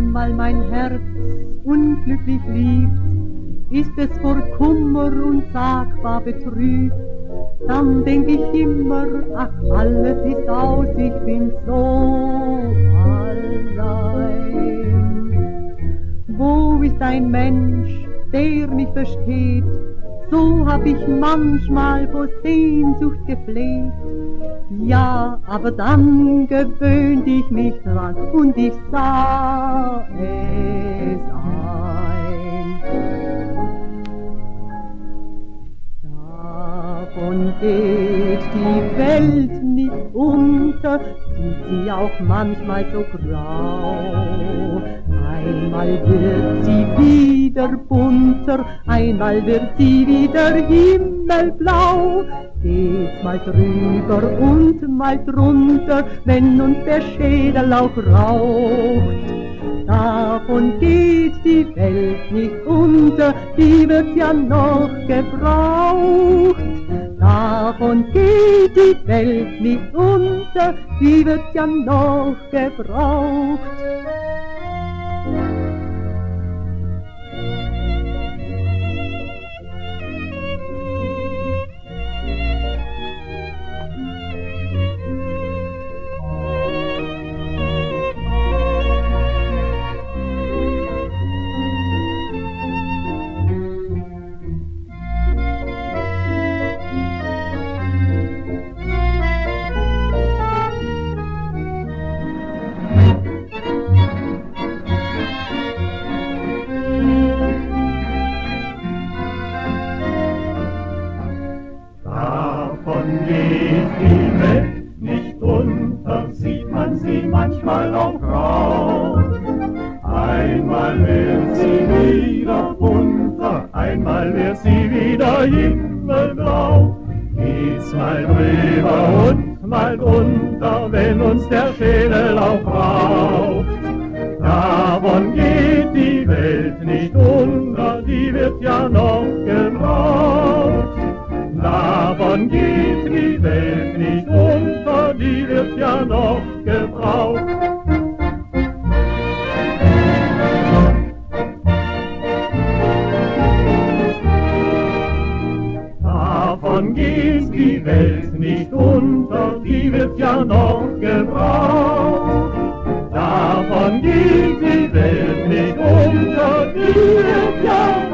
einmal mein Herz unglücklich liebt, ist es vor Kummer unsagbar betrübt. Dann denk ich immer, ach, alles ist aus, ich bin so allein. Wo ist ein Mensch, der mich versteht? So hab ich manchmal vor Sehnsucht gefleht. Ja, aber dann gewöhnt ich mich dran und ich sah es ein. Davon geht die Welt nicht unter, sieht sie auch manchmal so grau. Einmal wird sie wieder bunter, einmal wird sie wieder himmelblau. Geht's mal drüber und mal drunter, wenn uns der Schädel auch raucht. Davon geht die Welt nicht unter, die wird ja noch gebraucht. Davon geht die Welt nicht unter, die wird ja noch gebraucht. Davon geht die Welt nicht unter, sieht man sie manchmal auch grau. Einmal wird sie wieder bunter, einmal wird sie wieder himmelblau. Geht's mal drüber und mal drunter, wenn uns der Schädel auch raucht. Davon geht die Welt nicht unter, die wird ja noch gebraucht. Davon geht die Welt nicht unter, die wird ja noch gebraucht. Davon geht die Welt nicht unter, die wird ja noch gebraucht. Davon geht die Welt nicht unter, die wird ja